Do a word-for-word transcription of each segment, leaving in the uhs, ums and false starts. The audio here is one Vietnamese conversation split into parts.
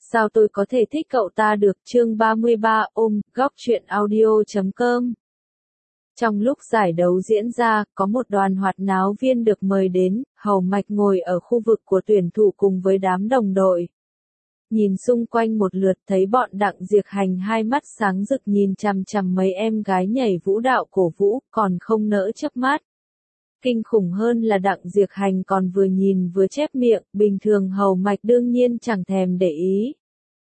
Sao tôi có thể thích cậu ta được? Chương ba mươi ba, ôm, góc truyện audio chấm com. Trong lúc giải đấu diễn ra, có một đoàn hoạt náo viên được mời đến, Hầu Mạch ngồi ở khu vực của tuyển thủ cùng với đám đồng đội. Nhìn xung quanh một lượt thấy bọn Đặng Diệc Hành hai mắt sáng rực nhìn chằm chằm mấy em gái nhảy vũ đạo cổ vũ, còn không nỡ chớp mắt. Kinh khủng hơn là Đặng Diệc Hành còn vừa nhìn vừa chép miệng, bình thường Hầu Mạch đương nhiên chẳng thèm để ý.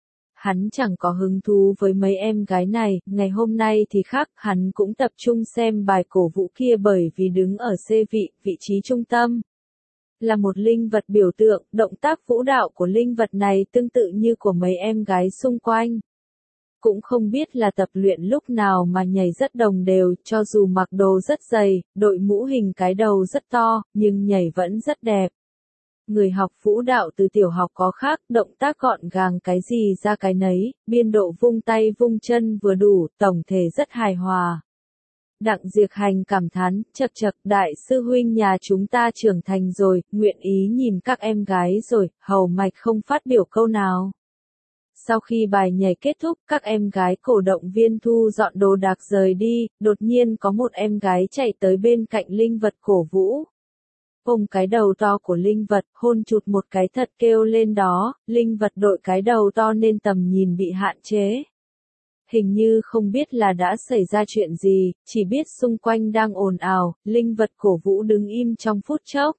Hắn chẳng có hứng thú với mấy em gái này, ngày hôm nay thì khác, hắn cũng tập trung xem bài cổ vũ kia bởi vì đứng ở C vị, vị trí trung tâm. Là một linh vật biểu tượng, động tác vũ đạo của linh vật này tương tự như của mấy em gái xung quanh. Cũng không biết là tập luyện lúc nào mà nhảy rất đồng đều, cho dù mặc đồ rất dày, đội mũ hình cái đầu rất to, nhưng nhảy vẫn rất đẹp. Người học vũ đạo từ tiểu học có khác, động tác gọn gàng cái gì ra cái nấy, biên độ vung tay vung chân vừa đủ, tổng thể rất hài hòa. Đặng Diệc Hành cảm thán, chậc chậc, đại sư huynh nhà chúng ta trưởng thành rồi, nguyện ý nhìn các em gái rồi, Hầu Mạch không phát biểu câu nào. Sau khi bài nhảy kết thúc, các em gái cổ động viên thu dọn đồ đạc rời đi, đột nhiên có một em gái chạy tới bên cạnh linh vật cổ vũ. Ôm cái đầu to của linh vật, hôn chụt một cái thật kêu lên đó, linh vật đội cái đầu to nên tầm nhìn bị hạn chế. Hình như không biết là đã xảy ra chuyện gì, chỉ biết xung quanh đang ồn ào, linh vật cổ vũ đứng im trong phút chốc.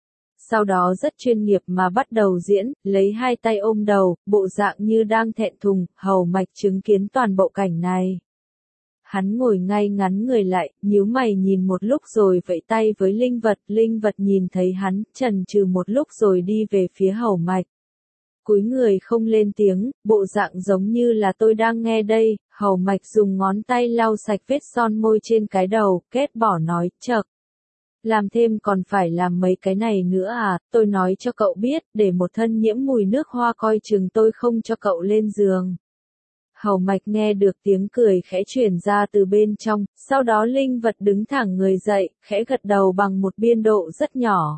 Sau đó rất chuyên nghiệp mà bắt đầu diễn, lấy hai tay ôm đầu, bộ dạng như đang thẹn thùng, Hầu Mạch chứng kiến toàn bộ cảnh này. Hắn ngồi ngay ngắn người lại, nhíu mày nhìn một lúc rồi vẫy tay với linh vật, linh vật nhìn thấy hắn, chần chừ một lúc rồi đi về phía Hầu Mạch. Cúi người không lên tiếng, bộ dạng giống như là tôi đang nghe đây, Hầu Mạch dùng ngón tay lau sạch vết son môi trên cái đầu, kết bỏ nói, chậc. Làm thêm còn phải làm mấy cái này nữa à, tôi nói cho cậu biết, để một thân nhiễm mùi nước hoa coi chừng tôi không cho cậu lên giường. Hầu Mạch nghe được tiếng cười khẽ truyền ra từ bên trong, sau đó linh vật đứng thẳng người dậy, khẽ gật đầu bằng một biên độ rất nhỏ.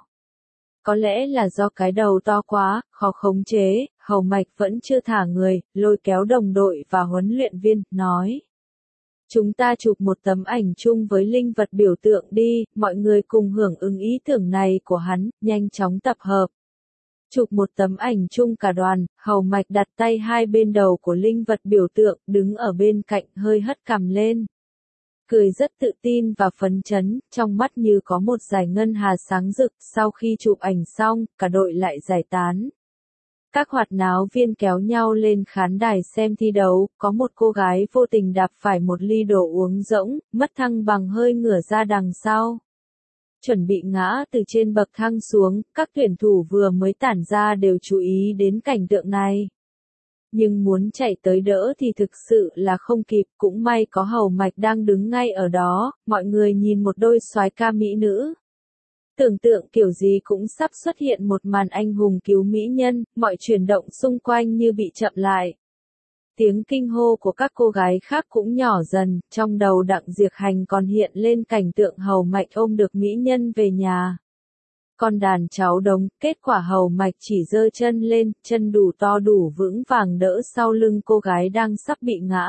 Có lẽ là do cái đầu to quá, khó khống chế, Hầu Mạch vẫn chưa thả người, lôi kéo đồng đội và huấn luyện viên, nói. Chúng ta chụp một tấm ảnh chung với linh vật biểu tượng đi, mọi người cùng hưởng ứng ý tưởng này của hắn, nhanh chóng tập hợp. Chụp một tấm ảnh chung cả đoàn, Hầu Mạch đặt tay hai bên đầu của linh vật biểu tượng, đứng ở bên cạnh hơi hất cằm lên. Cười rất tự tin và phấn chấn, trong mắt như có một dải ngân hà sáng rực, sau khi chụp ảnh xong, cả đội lại giải tán. Các hoạt náo viên kéo nhau lên khán đài xem thi đấu, có một cô gái vô tình đạp phải một ly đồ uống rỗng, mất thăng bằng hơi ngửa ra đằng sau. Chuẩn bị ngã từ trên bậc thang xuống, các tuyển thủ vừa mới tản ra đều chú ý đến cảnh tượng này. Nhưng muốn chạy tới đỡ thì thực sự là không kịp, cũng may có Hầu Mạch đang đứng ngay ở đó, mọi người nhìn một đôi soái ca mỹ nữ. Tưởng tượng kiểu gì cũng sắp xuất hiện một màn anh hùng cứu mỹ nhân, mọi chuyển động xung quanh như bị chậm lại. Tiếng kinh hô của các cô gái khác cũng nhỏ dần, trong đầu Đặng Diệc Hành còn hiện lên cảnh tượng Hầu Mạch ôm được mỹ nhân về nhà. Con đàn cháu đống, kết quả Hầu Mạch chỉ giơ chân lên, chân đủ to đủ vững vàng đỡ sau lưng cô gái đang sắp bị ngã.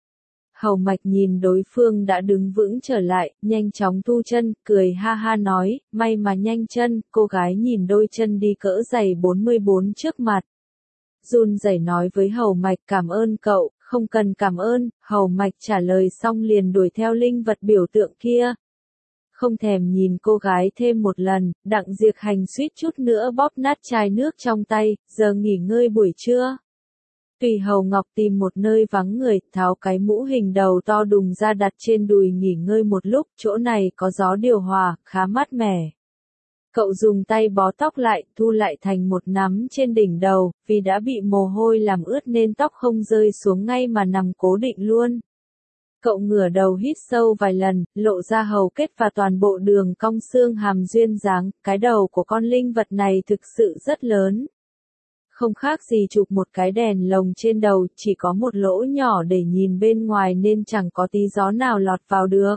Hầu Mạch nhìn đối phương đã đứng vững trở lại, nhanh chóng thu chân, cười ha ha nói, may mà nhanh chân, cô gái nhìn đôi chân đi cỡ giày bốn mươi bốn trước mặt. Run rẩy nói với Hầu Mạch cảm ơn cậu, không cần cảm ơn, Hầu Mạch trả lời xong liền đuổi theo linh vật biểu tượng kia. Không thèm nhìn cô gái thêm một lần, Đặng Diệc Hành suýt chút nữa bóp nát chai nước trong tay, giờ nghỉ ngơi buổi trưa. Tùy Hầu Ngọc tìm một nơi vắng người, tháo cái mũ hình đầu to đùng ra đặt trên đùi nghỉ ngơi một lúc, chỗ này có gió điều hòa, khá mát mẻ. Cậu dùng tay bó tóc lại, thu lại thành một nắm trên đỉnh đầu, vì đã bị mồ hôi làm ướt nên tóc không rơi xuống ngay mà nằm cố định luôn. Cậu ngửa đầu hít sâu vài lần, lộ ra hầu kết và toàn bộ đường cong xương hàm duyên dáng, cái đầu của con linh vật này thực sự rất lớn. Không khác gì chụp một cái đèn lồng trên đầu, chỉ có một lỗ nhỏ để nhìn bên ngoài nên chẳng có tí gió nào lọt vào được.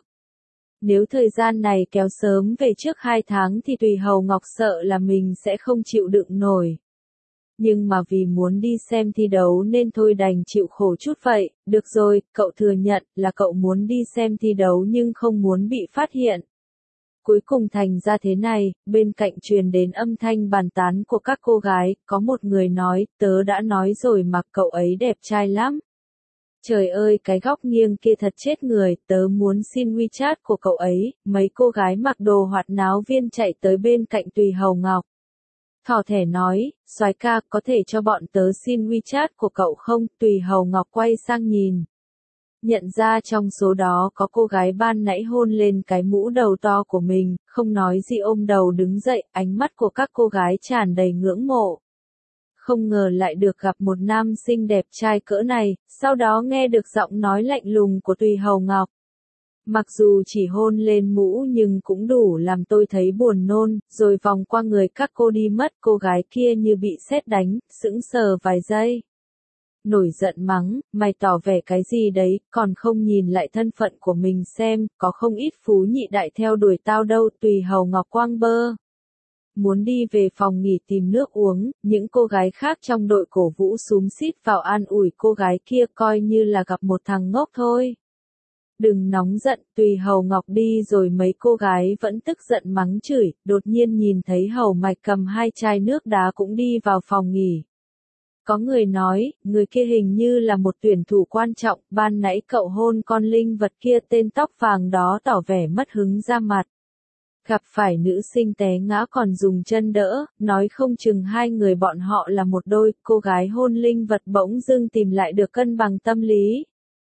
Nếu thời gian này kéo sớm về trước hai tháng thì Tùy Hầu Ngọc sợ là mình sẽ không chịu đựng nổi. Nhưng mà vì muốn đi xem thi đấu nên thôi đành chịu khổ chút vậy. Được rồi, cậu thừa nhận là cậu muốn đi xem thi đấu nhưng không muốn bị phát hiện. Cuối cùng thành ra thế này, bên cạnh truyền đến âm thanh bàn tán của các cô gái, có một người nói, tớ đã nói rồi mà cậu ấy đẹp trai lắm. Trời ơi cái góc nghiêng kia thật chết người, tớ muốn xin WeChat của cậu ấy. Mấy cô gái mặc đồ hoạt náo viên chạy tới bên cạnh Tùy Hầu Ngọc. Thỏ thẻ nói, soái ca có thể cho bọn tớ xin WeChat của cậu không? Tùy Hầu Ngọc quay sang nhìn. Nhận ra trong số đó có cô gái ban nãy hôn lên cái mũ đầu to của mình, không nói gì ôm đầu đứng dậy, ánh mắt của các cô gái tràn đầy ngưỡng mộ. Không ngờ lại được gặp một nam sinh đẹp trai cỡ này, sau đó nghe được giọng nói lạnh lùng của Tùy Hầu Ngọc. Mặc dù chỉ hôn lên mũ nhưng cũng đủ làm tôi thấy buồn nôn, rồi vòng qua người các cô đi mất. Cô gái kia như bị sét đánh, sững sờ vài giây. Nổi giận mắng, mày tỏ vẻ cái gì đấy, còn không nhìn lại thân phận của mình xem, có không ít phú nhị đại theo đuổi tao đâu. Tùy Hầu Ngọc quang bơ. Muốn đi về phòng nghỉ tìm nước uống, những cô gái khác trong đội cổ vũ xúm xít vào an ủi cô gái kia coi như là gặp một thằng ngốc thôi. Đừng nóng giận, Tùy Hầu Ngọc đi rồi mấy cô gái vẫn tức giận mắng chửi, đột nhiên nhìn thấy Hầu Mạch cầm hai chai nước đá cũng đi vào phòng nghỉ. Có người nói, người kia hình như là một tuyển thủ quan trọng, ban nãy cậu hôn con linh vật kia tên tóc vàng đó tỏ vẻ mất hứng ra mặt. Gặp phải nữ sinh té ngã còn dùng chân đỡ, nói không chừng hai người bọn họ là một đôi, cô gái hôn linh vật bỗng dưng tìm lại được cân bằng tâm lý.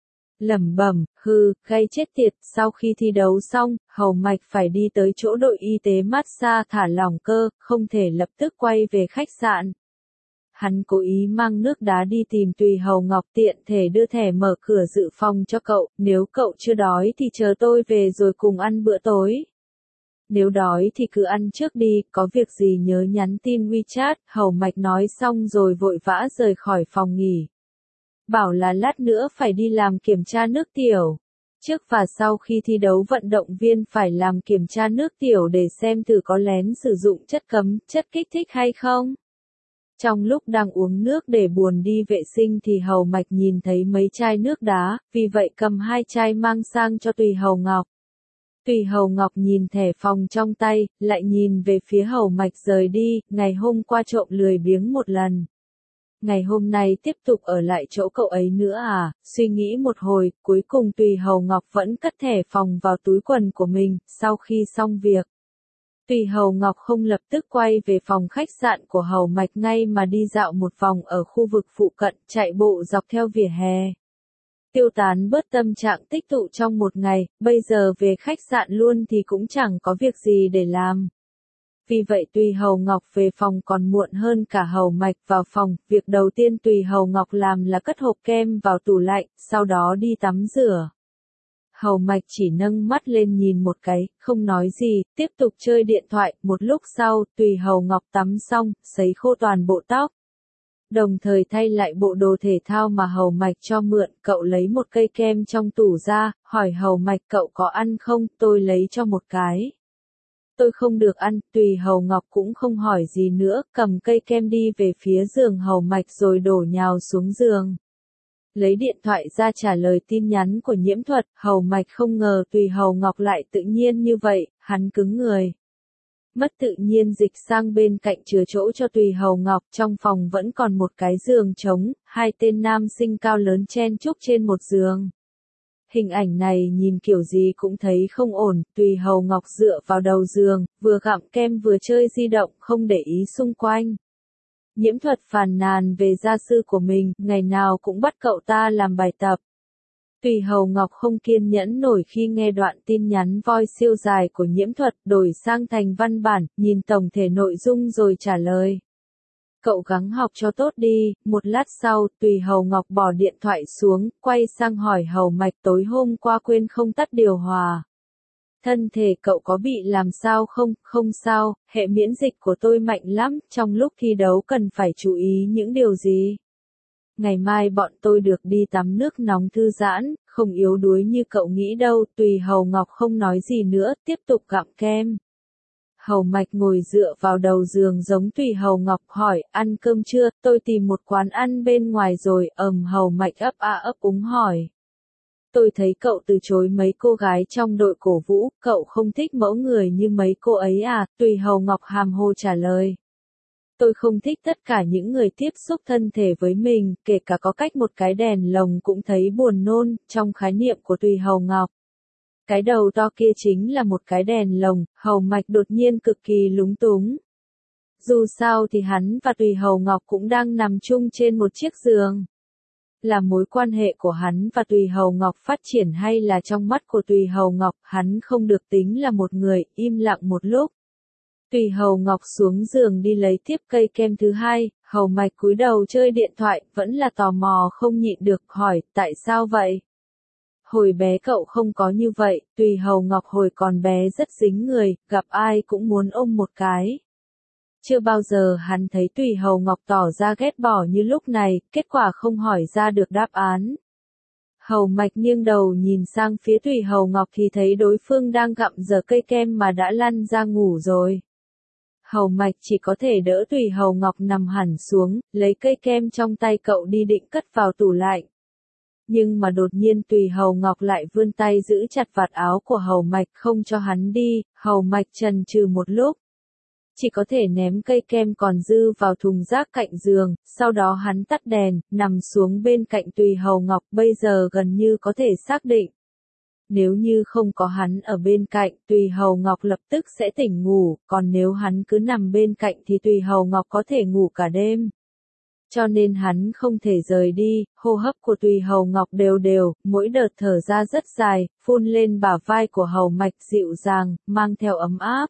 Lẩm bẩm, hừ, gay chết tiệt, sau khi thi đấu xong, Hầu Mạch phải đi tới chỗ đội y tế massage thả lỏng cơ, không thể lập tức quay về khách sạn. Hắn cố ý mang nước đá đi tìm Tùy Hầu Ngọc tiện thể đưa thẻ mở cửa dự phòng cho cậu, nếu cậu chưa đói thì chờ tôi về rồi cùng ăn bữa tối. Nếu đói thì cứ ăn trước đi, có việc gì nhớ nhắn tin WeChat, Hầu Mạch nói xong rồi vội vã rời khỏi phòng nghỉ. Bảo là lát nữa phải đi làm kiểm tra nước tiểu. Trước và sau khi thi đấu vận động viên phải làm kiểm tra nước tiểu để xem thử có lén sử dụng chất cấm, chất kích thích hay không. Trong lúc đang uống nước để buồn đi vệ sinh thì Hầu Mạch nhìn thấy mấy chai nước đá, vì vậy cầm hai chai mang sang cho Tùy Hầu Ngọc. Tùy Hầu Ngọc nhìn thẻ phòng trong tay, lại nhìn về phía Hầu Mạch rời đi, ngày hôm qua trộm lười biếng một lần. Ngày hôm nay tiếp tục ở lại chỗ cậu ấy nữa à, suy nghĩ một hồi, cuối cùng Tùy Hầu Ngọc vẫn cất thẻ phòng vào túi quần của mình, sau khi xong việc. Tùy Hầu Ngọc không lập tức quay về phòng khách sạn của Hầu Mạch ngay mà đi dạo một vòng ở khu vực phụ cận, chạy bộ dọc theo vỉa hè. Tiêu tán bớt tâm trạng tích tụ trong một ngày, bây giờ về khách sạn luôn thì cũng chẳng có việc gì để làm. Vì vậy Tùy Hầu Ngọc về phòng còn muộn hơn cả Hầu Mạch vào phòng, việc đầu tiên Tùy Hầu Ngọc làm là cất hộp kem vào tủ lạnh, sau đó đi tắm rửa. Hầu Mạch chỉ nâng mắt lên nhìn một cái, không nói gì, tiếp tục chơi điện thoại, một lúc sau, Tùy Hầu Ngọc tắm xong, sấy khô toàn bộ tóc. Đồng thời thay lại bộ đồ thể thao mà Hầu Mạch cho mượn, cậu lấy một cây kem trong tủ ra, hỏi Hầu Mạch cậu có ăn không, tôi lấy cho một cái. Tôi không được ăn, Tùy Hầu Ngọc cũng không hỏi gì nữa, cầm cây kem đi về phía giường Hầu Mạch rồi đổ nhào xuống giường. Lấy điện thoại ra trả lời tin nhắn của Nhiễm Thuật, Hầu Mạch không ngờ Tùy Hầu Ngọc lại tự nhiên như vậy, hắn cứng người. Mất tự nhiên dịch sang bên cạnh chừa chỗ cho Tùy Hầu Ngọc, trong phòng vẫn còn một cái giường trống, hai tên nam sinh cao lớn chen chúc trên một giường. Hình ảnh này nhìn kiểu gì cũng thấy không ổn, Tùy Hầu Ngọc dựa vào đầu giường, vừa gặm kem vừa chơi di động, không để ý xung quanh. Nhiễm Thuật phàn nàn về gia sư của mình, ngày nào cũng bắt cậu ta làm bài tập. Tùy Hầu Ngọc không kiên nhẫn nổi khi nghe đoạn tin nhắn voice siêu dài của Nhiễm Thuật, đổi sang thành văn bản, nhìn tổng thể nội dung rồi trả lời. Cậu gắng học cho tốt đi. Một lát sau, Tùy Hầu Ngọc bỏ điện thoại xuống, quay sang hỏi Hầu Mạch tối hôm qua quên không tắt điều hòa. Thân thể cậu có bị làm sao không? Không sao, hệ miễn dịch của tôi mạnh lắm, trong lúc thi đấu cần phải chú ý những điều gì? Ngày mai bọn tôi được đi tắm nước nóng thư giãn, không yếu đuối như cậu nghĩ đâu. Tùy Hầu Ngọc không nói gì nữa, tiếp tục gặm kem. Hầu Mạch ngồi dựa vào đầu giường giống Tùy Hầu Ngọc hỏi, ăn cơm chưa, tôi tìm một quán ăn bên ngoài rồi, ầm Hầu Mạch ấp a ấp úng hỏi. Tôi thấy cậu từ chối mấy cô gái trong đội cổ vũ, cậu không thích mẫu người như mấy cô ấy à, Tùy Hầu Ngọc hàm hồ trả lời. Tôi không thích tất cả những người tiếp xúc thân thể với mình, kể cả có cách một cái đèn lồng cũng thấy buồn nôn, trong khái niệm của Tùy Hầu Ngọc. Cái đầu to kia chính là một cái đèn lồng, Hầu Mạch đột nhiên cực kỳ lúng túng. Dù sao thì hắn và Tùy Hầu Ngọc cũng đang nằm chung trên một chiếc giường. Là mối quan hệ của hắn và Tùy Hầu Ngọc phát triển hay là trong mắt của Tùy Hầu Ngọc, hắn không được tính là một người, im lặng một lúc. Tùy Hầu Ngọc xuống giường đi lấy tiếp cây kem thứ hai, Hầu Mạch cúi đầu chơi điện thoại, vẫn là tò mò không nhịn được, hỏi, tại sao vậy? Hồi bé cậu không có như vậy, Tùy Hầu Ngọc hồi còn bé rất dính người, gặp ai cũng muốn ôm một cái. Chưa bao giờ hắn thấy Tùy Hầu Ngọc tỏ ra ghét bỏ như lúc này, kết quả không hỏi ra được đáp án. Hầu Mạch nghiêng đầu nhìn sang phía Tùy Hầu Ngọc thì thấy đối phương đang gặm dở cây kem mà đã lăn ra ngủ rồi. Hầu Mạch chỉ có thể đỡ Tùy Hầu Ngọc nằm hẳn xuống, lấy cây kem trong tay cậu đi định cất vào tủ lạnh. Nhưng mà đột nhiên Tùy Hầu Ngọc lại vươn tay giữ chặt vạt áo của Hầu Mạch không cho hắn đi, Hầu Mạch chần chừ một lúc. Chỉ có thể ném cây kem còn dư vào thùng rác cạnh giường, sau đó hắn tắt đèn, nằm xuống bên cạnh Tùy Hầu Ngọc, bây giờ gần như có thể xác định. Nếu như không có hắn ở bên cạnh, Tùy Hầu Ngọc lập tức sẽ tỉnh ngủ, còn nếu hắn cứ nằm bên cạnh thì Tùy Hầu Ngọc có thể ngủ cả đêm. Cho nên hắn không thể rời đi, hô hấp của Tùy Hầu Ngọc đều đều, mỗi đợt thở ra rất dài, phun lên bả vai của Hầu Mạch dịu dàng, mang theo ấm áp.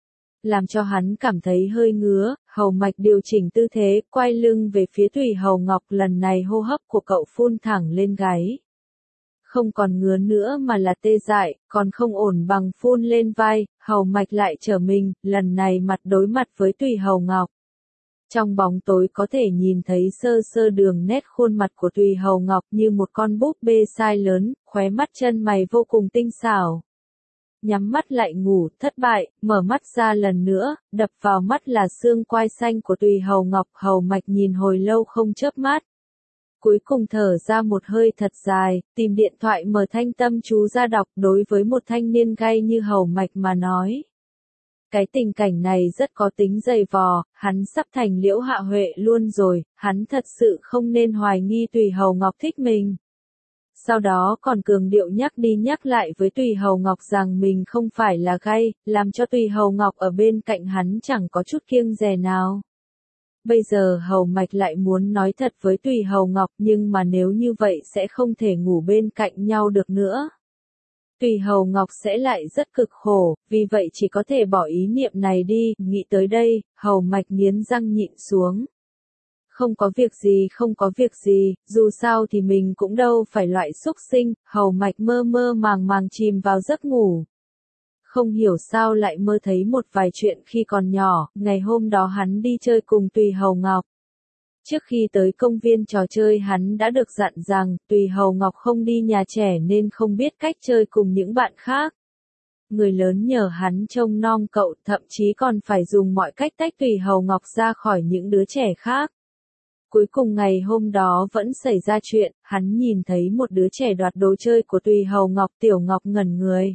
Làm cho hắn cảm thấy hơi ngứa, Hầu Mạch điều chỉnh tư thế, quay lưng về phía Tùy Hầu Ngọc, lần này hô hấp của cậu phun thẳng lên gáy. Không còn ngứa nữa mà là tê dại, còn không ổn bằng phun lên vai, Hầu Mạch lại trở mình, lần này mặt đối mặt với Tùy Hầu Ngọc. Trong bóng tối có thể nhìn thấy sơ sơ đường nét khuôn mặt của Tùy Hầu Ngọc như một con búp bê size lớn, khóe mắt chân mày vô cùng tinh xảo. Nhắm mắt lại ngủ, thất bại, mở mắt ra lần nữa, đập vào mắt là xương quai xanh của Tùy Hầu Ngọc, Hầu Mạch nhìn hồi lâu không chớp mắt. Cuối cùng thở ra một hơi thật dài, tìm điện thoại mở thanh tâm chú ra đọc, đối với một thanh niên gay như Hầu Mạch mà nói. Cái tình cảnh này rất có tính dày vò, hắn sắp thành Liễu Hạ Huệ luôn rồi, hắn thật sự không nên hoài nghi Tùy Hầu Ngọc thích mình. Sau đó còn cường điệu nhắc đi nhắc lại với Tùy Hầu Ngọc rằng mình không phải là gay, làm cho Tùy Hầu Ngọc ở bên cạnh hắn chẳng có chút kiêng dè nào. Bây giờ Hầu Mạch lại muốn nói thật với Tùy Hầu Ngọc nhưng mà nếu như vậy sẽ không thể ngủ bên cạnh nhau được nữa. Tùy Hầu Ngọc sẽ lại rất cực khổ, vì vậy chỉ có thể bỏ ý niệm này đi, nghĩ tới đây, Hầu Mạch nghiến răng nhịn xuống. Không có việc gì không có việc gì, dù sao thì mình cũng đâu phải loại xúc sinh, Hầu Mạch mơ mơ màng màng chìm vào giấc ngủ. Không hiểu sao lại mơ thấy một vài chuyện khi còn nhỏ, ngày hôm đó hắn đi chơi cùng Tùy Hầu Ngọc. Trước khi tới công viên trò chơi hắn đã được dặn rằng, Tùy Hầu Ngọc không đi nhà trẻ nên không biết cách chơi cùng những bạn khác. Người lớn nhờ hắn trông nom cậu, thậm chí còn phải dùng mọi cách tách Tùy Hầu Ngọc ra khỏi những đứa trẻ khác. Cuối cùng ngày hôm đó vẫn xảy ra chuyện, hắn nhìn thấy một đứa trẻ đoạt đồ chơi của Tùy Hầu Ngọc, Tiểu Ngọc ngẩn người.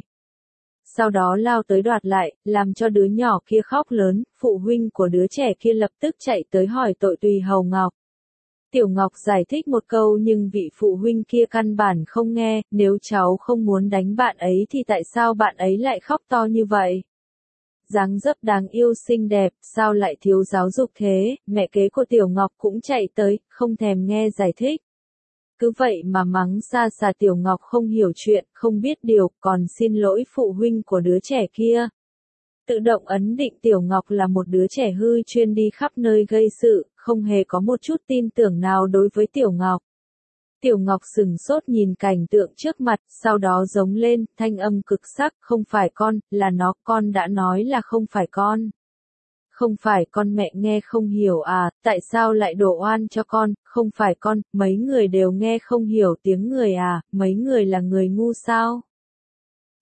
Sau đó lao tới đoạt lại, làm cho đứa nhỏ kia khóc lớn, phụ huynh của đứa trẻ kia lập tức chạy tới hỏi tội Tùy Hầu Ngọc. Tiểu Ngọc giải thích một câu nhưng vị phụ huynh kia căn bản không nghe, nếu cháu không muốn đánh bạn ấy thì tại sao bạn ấy lại khóc to như vậy? Dáng dấp đáng yêu xinh đẹp, sao lại thiếu giáo dục thế, mẹ kế của Tiểu Ngọc cũng chạy tới, không thèm nghe giải thích. Cứ vậy mà mắng xa xà Tiểu Ngọc không hiểu chuyện, không biết điều, còn xin lỗi phụ huynh của đứa trẻ kia. Tự động ấn định Tiểu Ngọc là một đứa trẻ hư chuyên đi khắp nơi gây sự, không hề có một chút tin tưởng nào đối với Tiểu Ngọc. Tiểu Ngọc sừng sốt nhìn cảnh tượng trước mặt, sau đó giống lên, thanh âm cực sắc, không phải con, là nó, con đã nói là không phải con. Không phải con, mẹ nghe không hiểu à, tại sao lại đổ oan cho con, không phải con, mấy người đều nghe không hiểu tiếng người à, mấy người là người ngu sao?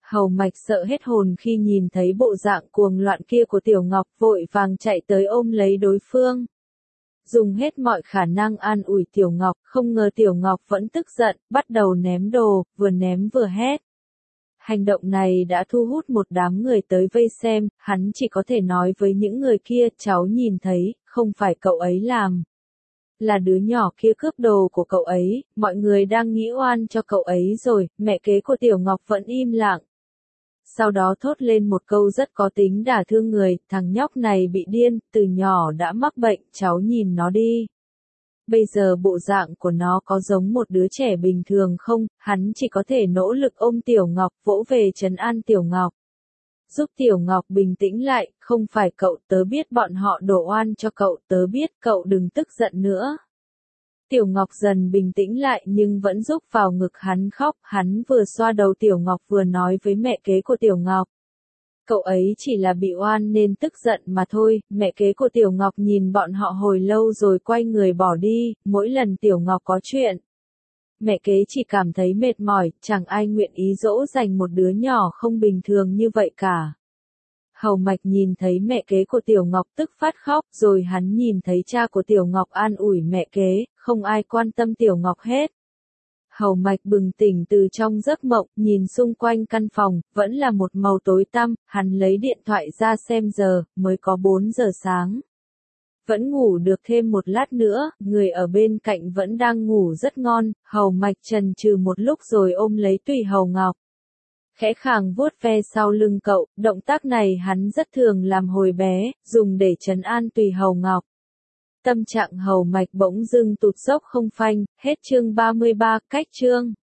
Hầu Mạch sợ hết hồn khi nhìn thấy bộ dạng cuồng loạn kia của Tiểu Ngọc, vội vàng chạy tới ôm lấy đối phương. Dùng hết mọi khả năng an ủi Tiểu Ngọc, không ngờ Tiểu Ngọc vẫn tức giận, bắt đầu ném đồ, vừa ném vừa hét. Hành động này đã thu hút một đám người tới vây xem, hắn chỉ có thể nói với những người kia, cháu nhìn thấy, không phải cậu ấy làm. Là đứa nhỏ kia cướp đồ của cậu ấy, mọi người đang nghĩ oan cho cậu ấy rồi, mẹ kế của Tiểu Ngọc vẫn im lặng. Sau đó thốt lên một câu rất có tính đả thương người, thằng nhóc này bị điên, từ nhỏ đã mắc bệnh, cháu nhìn nó đi. Bây giờ bộ dạng của nó có giống một đứa trẻ bình thường không, hắn chỉ có thể nỗ lực ôm Tiểu Ngọc, vỗ về trấn an Tiểu Ngọc. Giúp Tiểu Ngọc bình tĩnh lại, không phải cậu, tớ biết bọn họ đổ oan cho cậu, tớ biết, cậu đừng tức giận nữa. Tiểu Ngọc dần bình tĩnh lại nhưng vẫn rúc vào ngực hắn khóc, hắn vừa xoa đầu Tiểu Ngọc vừa nói với mẹ kế của Tiểu Ngọc. Cậu ấy chỉ là bị oan nên tức giận mà thôi, mẹ kế của Tiểu Ngọc nhìn bọn họ hồi lâu rồi quay người bỏ đi, mỗi lần Tiểu Ngọc có chuyện. Mẹ kế chỉ cảm thấy mệt mỏi, chẳng ai nguyện ý dỗ dành một đứa nhỏ không bình thường như vậy cả. Hầu Mạch nhìn thấy mẹ kế của Tiểu Ngọc tức phát khóc, rồi hắn nhìn thấy cha của Tiểu Ngọc an ủi mẹ kế, không ai quan tâm Tiểu Ngọc hết. Hầu Mạch bừng tỉnh từ trong giấc mộng, nhìn xung quanh căn phòng, vẫn là một màu tối tăm, hắn lấy điện thoại ra xem giờ, mới có bốn giờ sáng. Vẫn ngủ được thêm một lát nữa, người ở bên cạnh vẫn đang ngủ rất ngon, Hầu Mạch chần chừ một lúc rồi ôm lấy Tùy Hầu Ngọc. Khẽ khàng vuốt ve sau lưng cậu, động tác này hắn rất thường làm hồi bé, dùng để trấn an Tùy Hầu Ngọc. Tâm trạng Hầu Mạch bỗng dưng tụt dốc không phanh, hết chương ba mươi ba, cách chương.